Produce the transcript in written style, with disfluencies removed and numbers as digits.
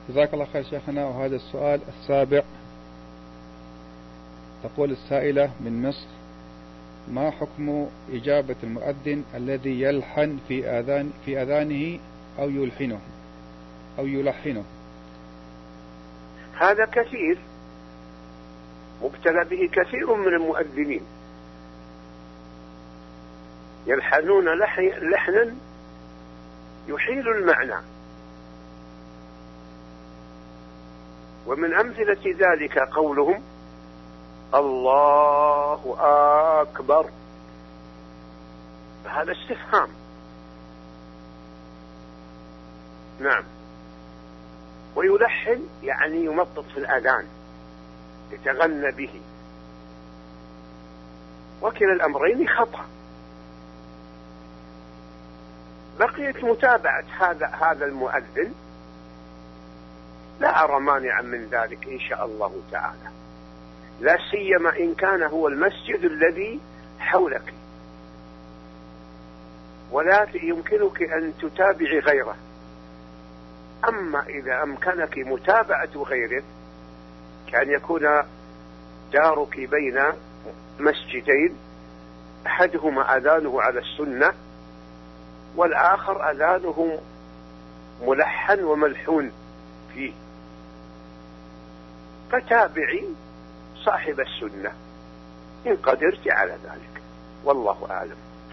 جزاك الله خير شيخنا. وهذا السؤال السابع، تقول السائلة من مصر: ما حكم إجابة المؤذن الذي يلحن في أذانه أو يلحنه؟ هذا كثير، مبتلى به كثير من المؤذنين، يلحنون لحنا يحيل المعنى. ومن أمثلة ذلك قولهم الله أكبر، هذا استفهام. نعم. ويلحن يعني يمطط في الأذان، يتغنى به، وكلا الأمرين خطأ. بقيت متابعة هذا المؤذن، لا أرى مانعا من ذلك إن شاء الله تعالى، لا سيما إن كان هو المسجد الذي حولك، ولا يمكنك أن تتابعي غيره. أما إذا أمكنك متابعة غيره، كان يكون دارك بين مسجدين، أحدهما أذانه على السنة والآخر أذانه ملحن وملحون فيه، فتابعي صاحب السنة إن قدرت على ذلك، والله أعلم.